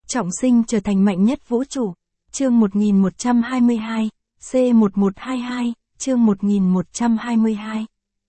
Trọng sinh trở thành mạnh nhất vũ trụ. Chương 1122, C1122, chương 1122.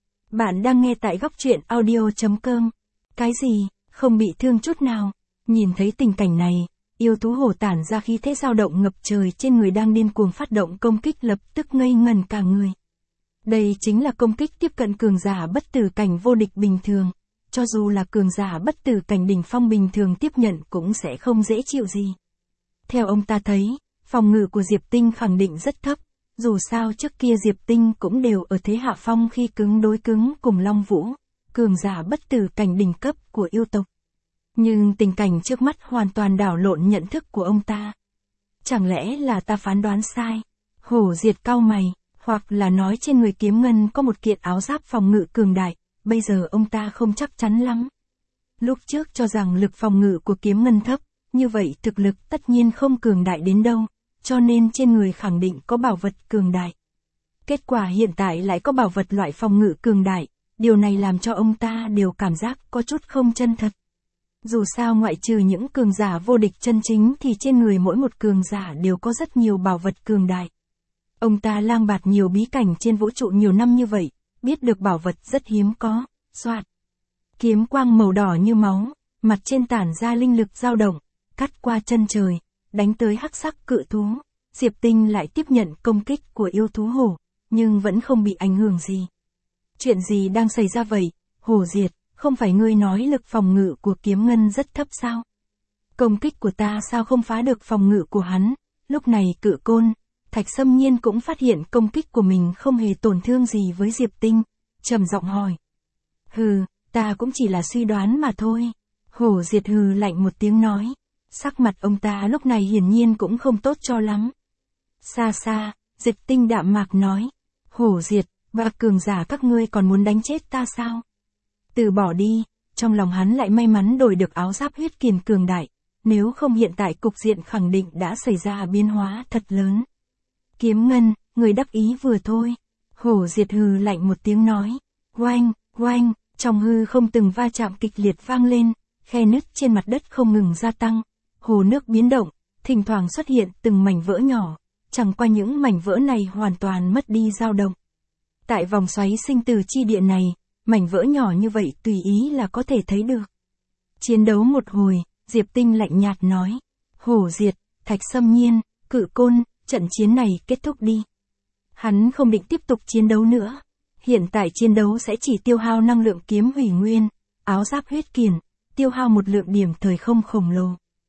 Bạn đang nghe tại góc truyện audio.com. Cái gì, không bị thương chút nào. Nhìn thấy tình cảnh này, yêu thú hổ tản ra khí thế dao động ngập trời trên người đang điên cuồng phát động công kích, lập tức ngây ngẩn cả người. Đây chính là công kích tiếp cận cường giả bất tử cảnh vô địch bình thường. Cho dù là cường giả bất tử cảnh đỉnh phong bình thường tiếp nhận cũng sẽ không dễ chịu gì. Theo ông ta thấy, phòng ngự của Diệp Tinh khẳng định rất thấp. Dù sao trước kia Diệp Tinh cũng đều ở thế hạ phong khi cứng đối cứng cùng Long Vũ, cường giả bất tử cảnh đỉnh cấp của yêu tộc. Nhưng tình cảnh trước mắt hoàn toàn đảo lộn nhận thức của ông ta. Chẳng lẽ là ta phán đoán sai? Hổ Diệt cau mày, hoặc là nói trên người Kiếm Ngân có một kiện áo giáp phòng ngự cường đại, bây giờ ông ta không chắc chắn lắm. Lúc trước cho rằng lực phòng ngự của Kiếm Ngân thấp, như vậy thực lực tất nhiên không cường đại đến đâu, cho nên trên người khẳng định có bảo vật cường đại. Kết quả hiện tại lại có bảo vật loại phòng ngự cường đại, điều này làm cho ông ta đều cảm giác có chút không chân thật. Dù sao ngoại trừ những cường giả vô địch chân chính thì trên người mỗi một cường giả đều có rất nhiều bảo vật cường đại. Ông ta lang bạt nhiều bí cảnh trên vũ trụ nhiều năm như vậy, biết được bảo vật rất hiếm có. Soạt. Kiếm quang màu đỏ như máu, mặt trên tản ra linh lực dao động, cắt qua chân trời, đánh tới hắc sắc cự thú. Diệp Tinh lại tiếp nhận công kích của yêu thú hổ, nhưng vẫn không bị ảnh hưởng gì. Chuyện gì đang xảy ra vậy, Hổ Diệt, không phải ngươi nói lực phòng ngự của Kiếm Ngân rất thấp sao? Công kích của ta sao không phá được phòng ngự của hắn? Lúc này Cự Côn, Thạch Sâm Nhiên cũng phát hiện công kích của mình không hề tổn thương gì với Diệp Tinh, trầm giọng hỏi. Hừ, ta cũng chỉ là suy đoán mà thôi. Hổ Diệt hừ lạnh một tiếng nói. Sắc mặt ông ta lúc này hiển nhiên cũng không tốt cho lắm. Xa xa, Diệp Tinh đạm mạc nói. Hổ Diệt, và cường giả các ngươi còn muốn đánh chết ta sao? Từ bỏ đi, trong lòng hắn lại may mắn đổi được áo giáp huyết kiền cường đại. Nếu không hiện tại cục diện khẳng định đã xảy ra biến hóa thật lớn. Kiếm Ngân, người đắc ý vừa thôi. Hổ Diệt hừ lạnh một tiếng nói. Oanh, oanh, trong hư không từng va chạm kịch liệt vang lên, khe nứt trên mặt đất không ngừng gia tăng. Hồ nước biến động, thỉnh thoảng xuất hiện từng mảnh vỡ nhỏ, chẳng qua những mảnh vỡ này hoàn toàn mất đi dao động. Tại vòng xoáy sinh tử chi địa này, mảnh vỡ nhỏ như vậy tùy ý là có thể thấy được. Chiến đấu một hồi, Diệp Tinh lạnh nhạt nói. Hổ Diệt, Thạch Sâm Nhiên, Cự Côn, trận chiến này kết thúc đi. Hắn không định tiếp tục chiến đấu nữa. Hiện tại chiến đấu sẽ chỉ tiêu hao năng lượng kiếm hủy nguyên, áo giáp huyết kiền, tiêu hao một lượng điểm thời không khổng lồ.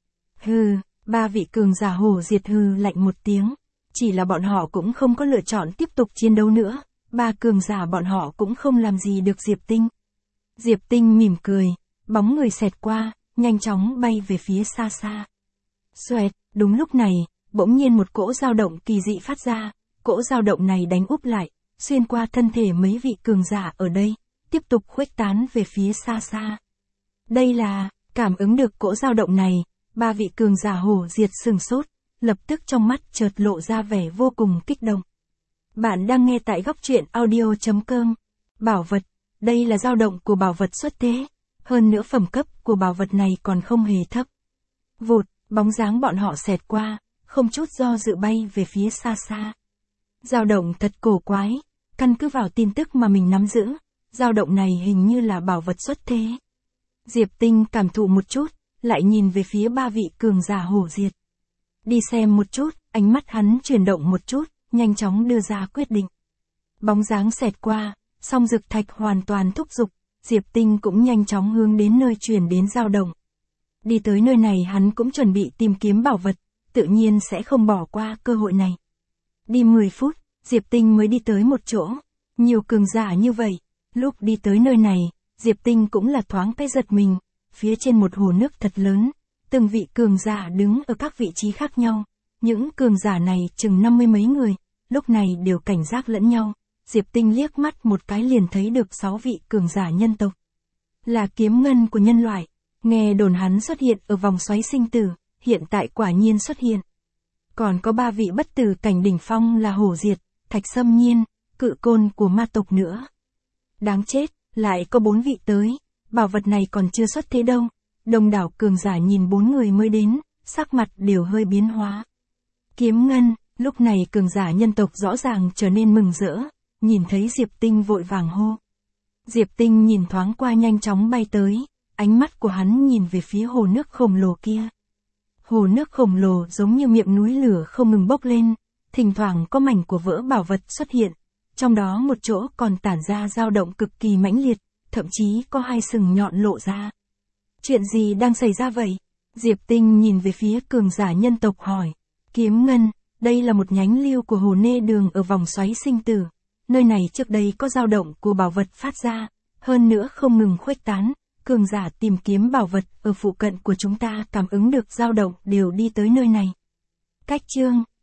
Hừ, ba vị cường giả Hổ Diệt hừ lạnh một tiếng. Chỉ là bọn họ cũng không có lựa chọn tiếp tục chiến đấu nữa. Ba cường giả bọn họ cũng không làm gì được Diệp Tinh. Diệp Tinh mỉm cười, bóng người xẹt qua, nhanh chóng bay về phía xa xa. Xoẹt, đúng lúc này, bỗng nhiên một cỗ dao động kỳ dị phát ra. Cỗ dao động này đánh úp lại, xuyên qua thân thể mấy vị cường giả ở đây, tiếp tục khuếch tán về phía xa xa. Đây là, cảm ứng được cỗ dao động này, ba vị cường giả Hổ Diệt sừng sốt, lập tức trong mắt chợt lộ ra vẻ vô cùng kích động. Bạn đang nghe tại góc truyện audio.com. Bảo vật, đây là dao động của bảo vật xuất thế, hơn nữa phẩm cấp của bảo vật này còn không hề thấp. Vụt, bóng dáng bọn họ xẹt qua, không chút do dự bay về phía xa xa. Dao động thật cổ quái, căn cứ vào tin tức mà mình nắm giữ, dao động này hình như là bảo vật xuất thế. Diệp Tinh cảm thụ một chút, lại nhìn về phía ba vị cường giả Hổ Diệt. Đi xem một chút, ánh mắt hắn chuyển động một chút, nhanh chóng đưa ra quyết định. Bóng dáng xẹt qua, song dực thạch hoàn toàn thúc giục, Diệp Tinh cũng nhanh chóng hướng đến nơi chuyển đến dao động. Đi tới nơi này hắn cũng chuẩn bị tìm kiếm bảo vật, tự nhiên sẽ không bỏ qua cơ hội này. Đi 10 phút, Diệp Tinh mới đi tới một chỗ, nhiều cường giả như vậy, lúc đi tới nơi này, Diệp Tinh cũng là thoáng cái giật mình, phía trên một hồ nước thật lớn, từng vị cường giả đứng ở các vị trí khác nhau, những cường giả này chừng 50 mấy người, lúc này đều cảnh giác lẫn nhau, Diệp Tinh liếc mắt một cái liền thấy được 6 vị cường giả nhân tộc. Là Kiếm Ngân của nhân loại, nghe đồn hắn xuất hiện ở vòng xoáy sinh tử, hiện tại quả nhiên xuất hiện. Còn có 3 vị bất tử cảnh đỉnh phong là Hổ Diệt, Thạch Sâm Nhiên, Cự Côn của ma tộc nữa. Đáng chết, lại có 4 vị tới, bảo vật này còn chưa xuất thế đâu. Đông đảo cường giả nhìn 4 người mới đến, sắc mặt đều hơi biến hóa. Kiếm ngân, lúc này cường giả nhân tộc rõ ràng trở nên mừng rỡ, nhìn thấy Diệp Tinh vội vàng hô. Diệp Tinh nhìn thoáng qua nhanh chóng bay tới, ánh mắt của hắn nhìn về phía hồ nước khổng lồ kia. Hồ nước khổng lồ giống như miệng núi lửa không ngừng bốc lên, thỉnh thoảng có mảnh của vỡ bảo vật xuất hiện, trong đó một chỗ còn tản ra dao động cực kỳ mãnh liệt, thậm chí có hai sừng nhọn lộ ra. Chuyện gì đang xảy ra vậy? Diệp Tinh nhìn về phía cường giả nhân tộc hỏi. Kiếm ngân, đây là một nhánh lưu của hồ nê đường ở vòng xoáy sinh tử. Nơi này trước đây có dao động của bảo vật phát ra, hơn nữa không ngừng khuếch tán. Cường giả tìm kiếm bảo vật ở phụ cận của chúng ta cảm ứng được dao động đều đi tới nơi này. Cách chương